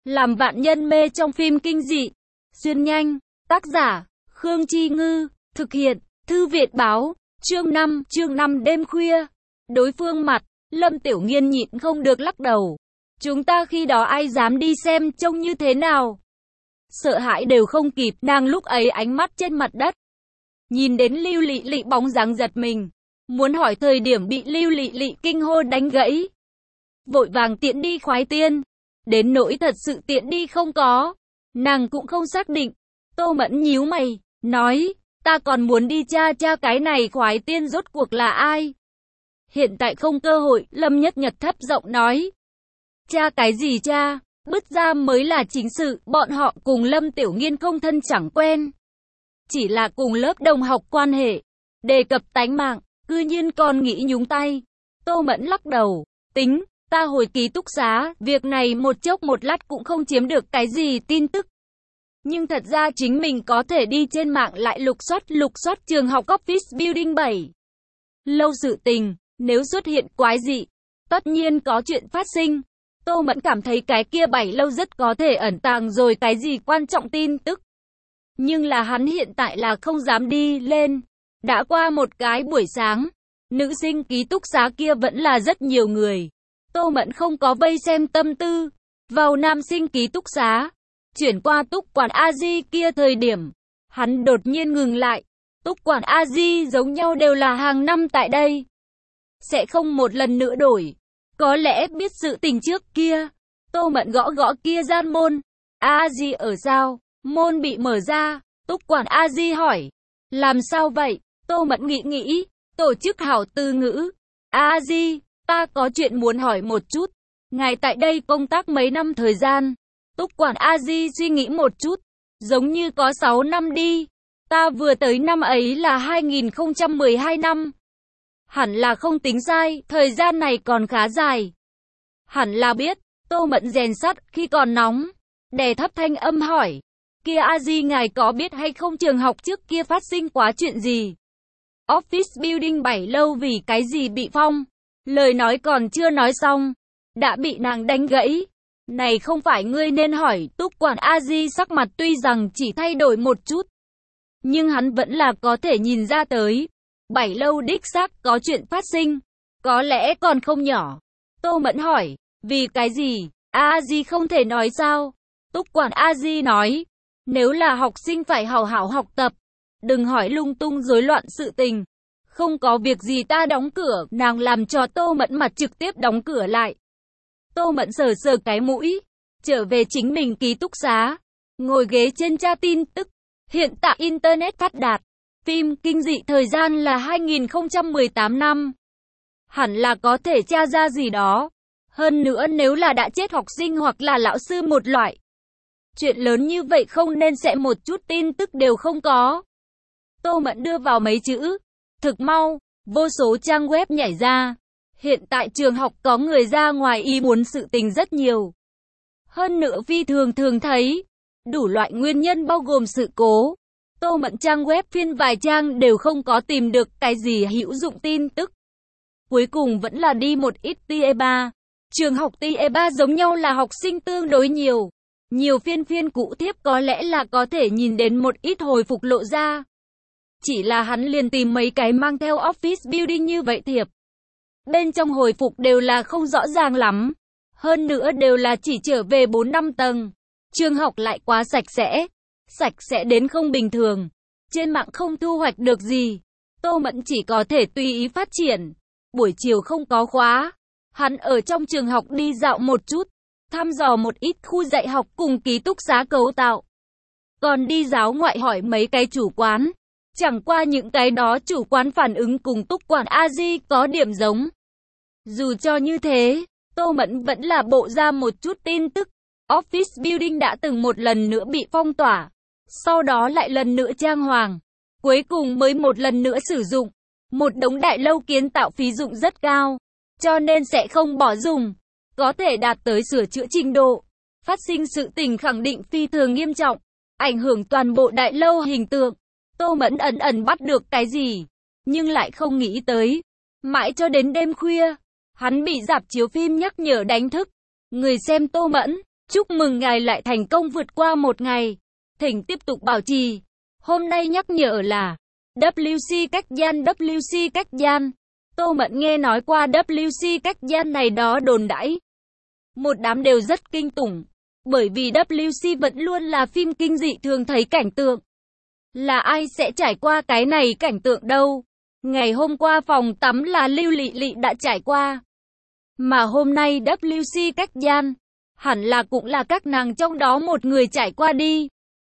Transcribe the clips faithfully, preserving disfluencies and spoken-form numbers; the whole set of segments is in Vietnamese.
Làm vạn nhân mê trong phim kinh dị. Xuyên nhanh. Tác giả, Khương Chi Ngư. Thực hiện, Thư viện Báo. Chương năm, chương năm đêm khuya. Đối phương mặt, Lâm Tiểu Nghiên nhịn không được lắc đầu. Chúng ta khi đó ai dám đi xem trông như thế nào. Sợ hãi đều không kịp, nàng lúc ấy ánh mắt trên mặt đất. Nhìn đến Lưu Lị Lị bóng dáng giật mình. Muốn hỏi thời điểm bị Lưu Lị Lị kinh hô đánh gãy. Vội vàng tiện đi khoái tiên. Đến nỗi thật sự tiện đi không có. Nàng cũng không xác định. Tô Mẫn nhíu mày, nói, ta còn muốn đi tra tra cái này khoái tiên rốt cuộc là ai. Hiện tại không cơ hội, Lâm Nhất Nhật thấp giọng nói. Cha cái gì cha, bứt ra mới là chính sự, bọn họ cùng Lâm Tiểu Nghiên không thân chẳng quen. Chỉ là cùng lớp đồng học quan hệ, đề cập tánh mạng, cư nhiên còn nghĩ nhúng tay. Tô Mẫn lắc đầu, tính, ta hồi ký túc xá, việc này một chốc một lát cũng không chiếm được cái gì tin tức. Nhưng thật ra chính mình có thể đi trên mạng lại lục soát lục soát trường học Office Building bảy. Lâu sự tình, nếu xuất hiện quái dị, tất nhiên có chuyện phát sinh. Tô Mẫn cảm thấy cái kia bảy lâu rất có thể ẩn tàng rồi cái gì quan trọng tin tức. Nhưng là hắn hiện tại là không dám đi lên. Đã qua một cái buổi sáng, nữ sinh ký túc xá kia vẫn là rất nhiều người. Tô Mẫn không có vây xem tâm tư. Vào nam sinh ký túc xá, chuyển qua túc quản a di kia thời điểm, hắn đột nhiên ngừng lại. Túc quản a di giống nhau đều là hàng năm tại đây. Sẽ không một lần nữa đổi. Có lẽ biết sự tình trước kia. Tô Mẫn gõ gõ kia gian môn. A di ở sao? Môn bị mở ra. Túc quản a di hỏi. Làm sao vậy? Tô Mẫn nghĩ nghĩ. Tổ chức hảo từ ngữ. A di, ta có chuyện muốn hỏi một chút. Ngài tại đây công tác mấy năm thời gian? Túc quản a di suy nghĩ một chút. Giống như có sáu năm đi. Ta vừa tới năm ấy là hai nghìn không trăm mười hai năm. Hẳn là không tính sai, thời gian này còn khá dài. Hẳn là biết. Tô Mẫn rèn sắt khi còn nóng. Đè thấp thanh âm hỏi. Kia a di ngài có biết hay không trường học trước kia phát sinh quá chuyện gì? Office Building bảy lâu vì cái gì bị phong? Lời nói còn chưa nói xong, đã bị nàng đánh gãy. Này không phải ngươi nên hỏi. Túc quản a di sắc mặt tuy rằng chỉ thay đổi một chút, nhưng hắn vẫn là có thể nhìn ra tới. Bảy lâu đích xác có chuyện phát sinh, có lẽ còn không nhỏ. Tô Mẫn hỏi, vì cái gì? A di không thể nói sao? Túc quản a di nói, nếu là học sinh phải hào hảo học tập, đừng hỏi lung tung rối loạn sự tình. Không có việc gì ta đóng cửa. Nàng làm cho Tô Mẫn mặt trực tiếp đóng cửa lại. Tô Mẫn sờ sờ cái mũi, trở về chính mình ký túc xá, ngồi ghế trên tra tin tức. Hiện tại Internet phát đạt, phim kinh dị thời gian là hai nghìn không trăm mười tám năm. Hẳn là có thể tra ra gì đó. Hơn nữa nếu là đã chết học sinh hoặc là lão sư một loại. Chuyện lớn như vậy không nên sẽ một chút tin tức đều không có. Tô Mẫn đưa vào mấy chữ. Thực mau, vô số trang web nhảy ra. Hiện tại trường học có người ra ngoài ý muốn sự tình rất nhiều. Hơn nữa phi thường thường thấy. Đủ loại nguyên nhân bao gồm sự cố. Tô Mẫn trang web phiên vài trang đều không có tìm được cái gì hữu dụng tin tức. Cuối cùng vẫn là đi một ít tier ba. Trường học tier ba giống nhau là học sinh tương đối nhiều. Nhiều phiên phiên cũ thiếp có lẽ là có thể nhìn đến một ít hồi phục lộ ra. Chỉ là hắn liền tìm mấy cái mang theo office building như vậy thiệp. Bên trong hồi phục đều là không rõ ràng lắm. Hơn nữa đều là chỉ trở về bốn năm tầng. Trường học lại quá sạch sẽ. Sạch sẽ đến không bình thường. Trên mạng không thu hoạch được gì. Tô Mẫn chỉ có thể tùy ý phát triển. Buổi chiều không có khóa. Hắn ở trong trường học đi dạo một chút. Thăm dò một ít khu dạy học cùng ký túc xá cấu tạo. Còn đi giáo ngoại hỏi mấy cái chủ quán. Chẳng qua những cái đó chủ quán phản ứng cùng Túc quản a di có điểm giống. Dù cho như thế, Tô Mẫn vẫn là bộ ra một chút tin tức. Office Building đã từng một lần nữa bị phong tỏa. Sau đó lại lần nữa trang hoàng. Cuối cùng mới một lần nữa sử dụng. Một đống đại lâu kiến tạo phí dụng rất cao. Cho nên sẽ không bỏ dùng. Có thể đạt tới sửa chữa trình độ. Phát sinh sự tình khẳng định phi thường nghiêm trọng. Ảnh hưởng toàn bộ đại lâu hình tượng. Tô Mẫn ẩn ẩn bắt được cái gì, nhưng lại không nghĩ tới. Mãi cho đến đêm khuya, hắn bị rạp chiếu phim nhắc nhở đánh thức. Người xem Tô Mẫn, Chúc mừng ngài lại thành công vượt qua một ngày. Thỉnh tiếp tục bảo trì. Hôm nay nhắc nhở là vê kép xê cách gian vê kép xê cách gian. Tô Mẫn nghe nói qua vê kép xê cách gian này đó đồn đãi. Một đám đều rất kinh tủng. Bởi vì vê kép xê vẫn luôn là phim kinh dị thường thấy cảnh tượng. Là ai sẽ trải qua cái này cảnh tượng đâu? Ngày hôm qua phòng tắm là Lưu Lị Lị đã trải qua. Mà hôm nay vê kép xê cách gian, hẳn là cũng là các nàng trong đó một người trải qua đi.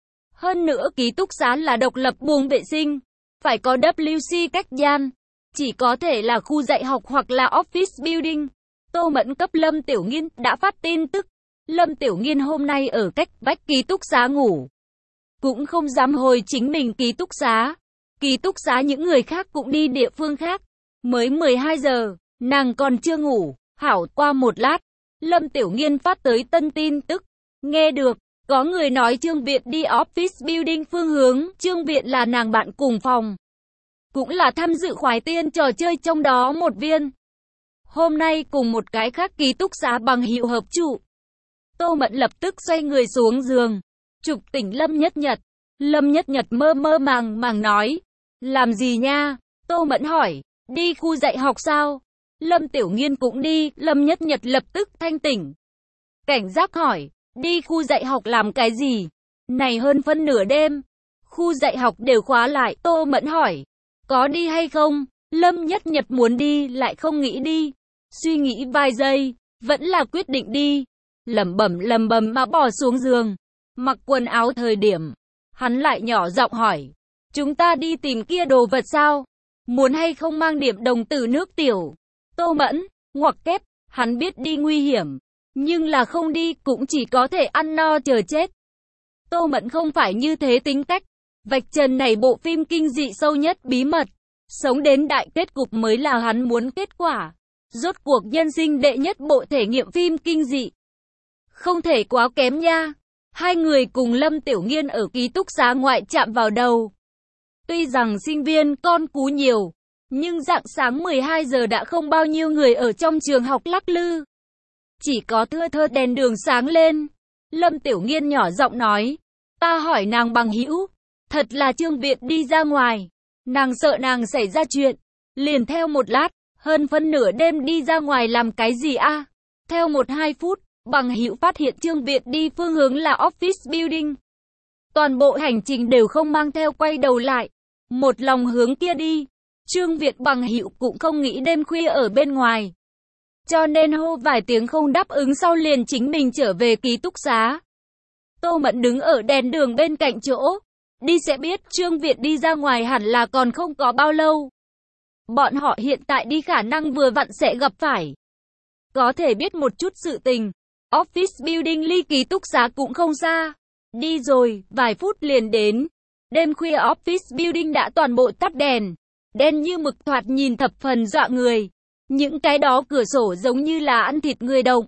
Hơn nữa ký túc xá là độc lập buồng vệ sinh, phải có vê kép xê cách gian, chỉ có thể là khu dạy học hoặc là office building. Tô Mẫn cấp Lâm Tiểu Nghiên đã phát tin tức, Lâm Tiểu Nghiên hôm nay ở cách vách ký túc xá ngủ. Cũng không dám hồi chính mình ký túc xá. Ký túc xá những người khác cũng đi địa phương khác. Mới mười hai giờ, nàng còn chưa ngủ. Hảo, qua một lát, Lâm Tiểu Nghiên phát tới tân tin tức. Nghe được, có người nói Trương Viện đi office building phương hướng. Trương Viện là nàng bạn cùng phòng, cũng là tham dự khoái tiên trò chơi trong đó một viên. Hôm nay cùng một cái khác ký túc xá bằng hiệu hợp trụ. Tô Mẫn lập tức xoay người xuống giường, chụp tỉnh Lâm Nhất Nhật. Lâm Nhất Nhật mơ mơ màng màng nói, làm gì nha? Tô Mẫn hỏi, đi khu dạy học sao? Lâm Tiểu Nghiên cũng đi. Lâm Nhất Nhật lập tức thanh tỉnh, cảnh giác hỏi, đi khu dạy học làm cái gì? Này hơn phân nửa đêm, khu dạy học đều khóa lại. Tô Mẫn hỏi, có đi hay không? Lâm Nhất Nhật muốn đi lại không nghĩ đi, suy nghĩ vài giây, vẫn là quyết định đi. Lẩm bẩm lẩm bẩm mà bỏ xuống giường, mặc quần áo thời điểm, hắn lại nhỏ giọng hỏi, chúng ta đi tìm kia đồ vật sao? Muốn hay không mang điểm đồng tử nước tiểu? Tô Mẫn, ngoặc kép, hắn biết đi nguy hiểm, nhưng là không đi cũng chỉ có thể ăn no chờ chết. Tô Mẫn không phải như thế tính cách, vạch trần này bộ phim kinh dị sâu nhất bí mật, sống đến đại kết cục mới là hắn muốn kết quả. Rốt cuộc nhân sinh đệ nhất bộ thể nghiệm phim kinh dị, không thể quá kém nha. Hai người cùng Lâm Tiểu Nghiên ở ký túc xá ngoại chạm vào đầu. Tuy rằng sinh viên con cú nhiều, nhưng rạng sáng mười hai giờ đã không bao nhiêu người ở trong trường học lắc lư. Chỉ có thưa thơ đèn đường sáng lên. Lâm Tiểu Nghiên nhỏ giọng nói, ta hỏi nàng bằng hữu, thật là Trương Viện đi ra ngoài. Nàng sợ nàng xảy ra chuyện, liền theo một lát, hơn phân nửa đêm đi ra ngoài làm cái gì a? Theo một hai phút, bằng hữu phát hiện Trương Viện đi phương hướng là office building. Toàn bộ hành trình đều không mang theo quay đầu lại, một lòng hướng kia đi. Trương Viện bằng hữu cũng không nghĩ đêm khuya ở bên ngoài, cho nên hô vài tiếng không đáp ứng sau liền chính mình trở về ký túc xá. Tô Mẫn đứng ở đèn đường bên cạnh chỗ, đi sẽ biết Trương Viện đi ra ngoài hẳn là còn không có bao lâu. Bọn họ hiện tại đi khả năng vừa vặn sẽ gặp phải. Có thể biết một chút sự tình, office building ly ký túc xá cũng không xa. Đi rồi, vài phút liền đến. Đêm khuya office building đã toàn bộ tắt đèn, đen như mực thoạt nhìn thập phần dọa người. Những cái đó cửa sổ giống như là ăn thịt người động.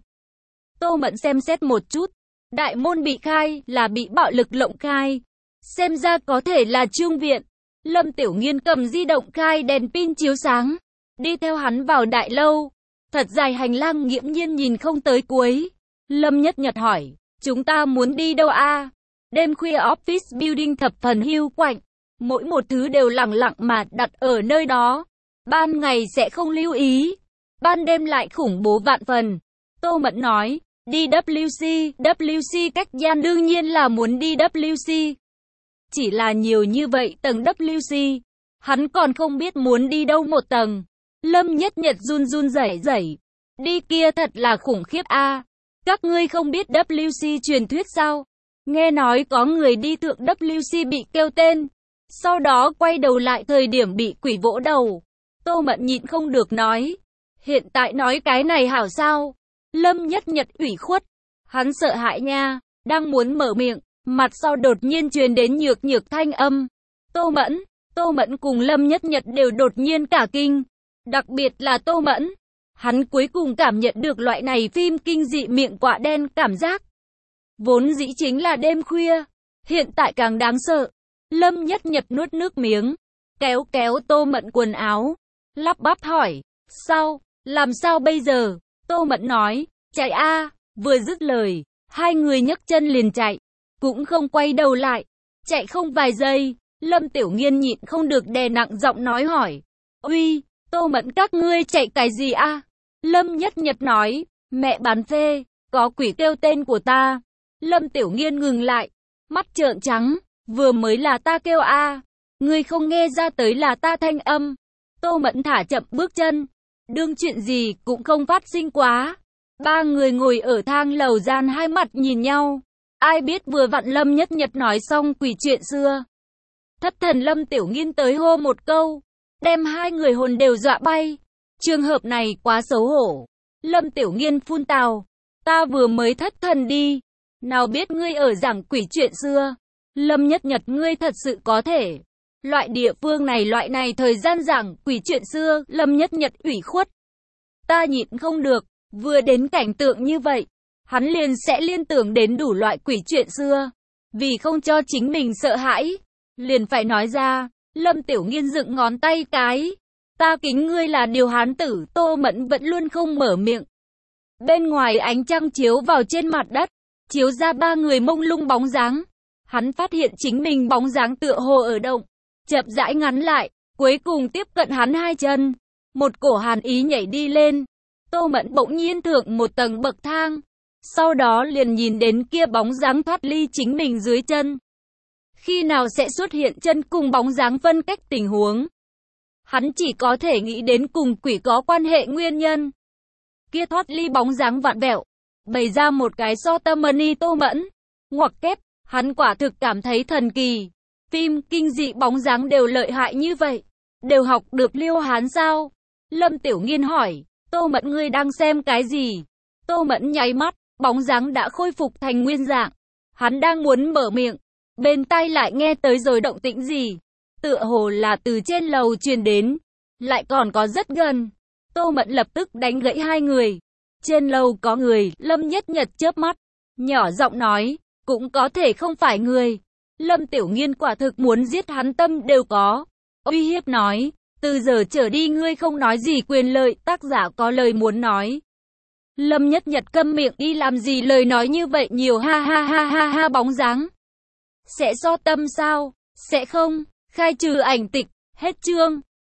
Tô Mẫn xem xét một chút, đại môn bị khai là bị bạo lực lộng khai. Xem ra có thể là Trương Viện. Lâm Tiểu Nghiên cầm di động khai đèn pin chiếu sáng, đi theo hắn vào đại lâu. Thật dài hành lang nghiễm nhiên nhìn không tới cuối. Lâm Nhất Nhật hỏi, chúng ta muốn đi đâu a? Đêm khuya office building thập phần hiu quạnh, mỗi một thứ đều lặng lặng mà đặt ở nơi đó. Ban ngày sẽ không lưu ý, ban đêm lại khủng bố vạn phần. Tô Mẫn nói, đi vê kép xê, vê kép xê cách gian đương nhiên là muốn đi vê kép xê. Chỉ là nhiều như vậy tầng vê kép xê, hắn còn không biết muốn đi đâu một tầng. Lâm Nhất Nhật run run rẩy rẩy, đi kia thật là khủng khiếp a. Các ngươi không biết vê kép xê truyền thuyết sao? Nghe nói có người đi thượng vê kép xê bị kêu tên, sau đó quay đầu lại thời điểm bị quỷ vỗ đầu. Tô Mẫn nhịn không được nói, hiện tại nói cái này hảo sao? Lâm Nhất Nhật ủy khuất, hắn sợ hãi nha, đang muốn mở miệng, mặt sau đột nhiên truyền đến nhược nhược thanh âm. Tô Mẫn, Tô Mẫn cùng Lâm Nhất Nhật đều đột nhiên cả kinh, đặc biệt là Tô Mẫn. Hắn cuối cùng cảm nhận được loại này phim kinh dị miệng quạ đen cảm giác. Vốn dĩ chính là đêm khuya, hiện tại càng đáng sợ. Lâm Nhất Nhật nuốt nước miếng, kéo kéo Tô Mẫn quần áo, lắp bắp hỏi, sao, làm sao bây giờ? Tô Mẫn nói, chạy a. Vừa dứt lời, Hai người nhấc chân liền chạy, cũng không quay đầu lại. Chạy không vài giây, Lâm Tiểu Nghiên nhịn không được đè nặng giọng nói hỏi. Uy, Tô Mẫn các ngươi chạy cái gì a? Lâm Nhất Nhật nói, mẹ bán phê, có quỷ kêu tên của ta. Lâm Tiểu Nghiên ngừng lại, mắt trợn trắng, vừa mới là ta kêu a, ngươi không nghe ra tới là ta thanh âm. Tô Mẫn thả chậm bước chân, đương chuyện gì cũng không phát sinh quá. Ba người ngồi ở thang lầu gian hai mặt nhìn nhau. Ai biết vừa vặn Lâm Nhất Nhật nói xong quỷ chuyện xưa. Thất thần Lâm Tiểu Nghiên tới hô một câu, đem hai người hồn đều dọa bay. Trường hợp này quá xấu hổ. Lâm Tiểu Nghiên phun tào, ta vừa mới thất thần đi, nào biết ngươi ở giảng quỷ chuyện xưa. Lâm Nhất Nhật ngươi thật sự có thể. Loại địa phương này loại này thời gian giảng quỷ chuyện xưa, Lâm Nhất Nhật ủy khuất. Ta nhịn không được, vừa đến cảnh tượng như vậy, hắn liền sẽ liên tưởng đến đủ loại quỷ chuyện xưa. Vì không cho chính mình sợ hãi, liền phải nói ra. Lâm Tiểu Nghiên dựng ngón tay cái, ta kính ngươi là điều hán tử. Tô Mẫn vẫn luôn không mở miệng. Bên ngoài ánh trăng chiếu vào trên mặt đất, chiếu ra ba người mông lung bóng dáng. Hắn phát hiện chính mình bóng dáng tựa hồ ở động, chậm rãi ngắn lại, cuối cùng tiếp cận hắn hai chân. Một cổ hàn ý nhảy đi lên. Tô Mẫn bỗng nhiên thượng một tầng bậc thang, sau đó liền nhìn đến kia bóng dáng thoát ly chính mình dưới chân. Khi nào sẽ xuất hiện chân cùng bóng dáng phân cách tình huống? Hắn chỉ có thể nghĩ đến cùng quỷ có quan hệ nguyên nhân. Kia thoát ly bóng dáng vặn vẹo, bày ra một cái so tâm mani Tô Mẫn. Ngoặc kép, hắn quả thực cảm thấy thần kỳ. Phim kinh dị bóng dáng đều lợi hại như vậy, đều học được Liêu Hán sao? Lâm Tiểu Nghiên hỏi, Tô Mẫn ngươi đang xem cái gì? Tô Mẫn nháy mắt, bóng dáng đã khôi phục thành nguyên dạng. Hắn đang muốn mở miệng, bên tai lại nghe tới rồi động tĩnh gì? Tựa hồ là từ trên lầu truyền đến, lại còn có rất gần. Tô Mẫn lập tức đánh gãy hai người. Trên lầu có người. Lâm Nhất Nhật chớp mắt, nhỏ giọng nói, cũng có thể không phải người. Lâm Tiểu Nghiên quả thực muốn giết hắn tâm đều có. Uy hiếp nói, từ giờ trở đi ngươi không nói gì quyền lợi. Tác giả có lời muốn nói. Lâm Nhất Nhật câm miệng, đi làm gì lời nói như vậy nhiều, ha ha ha ha ha. Bóng dáng sẽ so tâm sao? Sẽ không. Khai trừ ảnh tịch. Hết chương.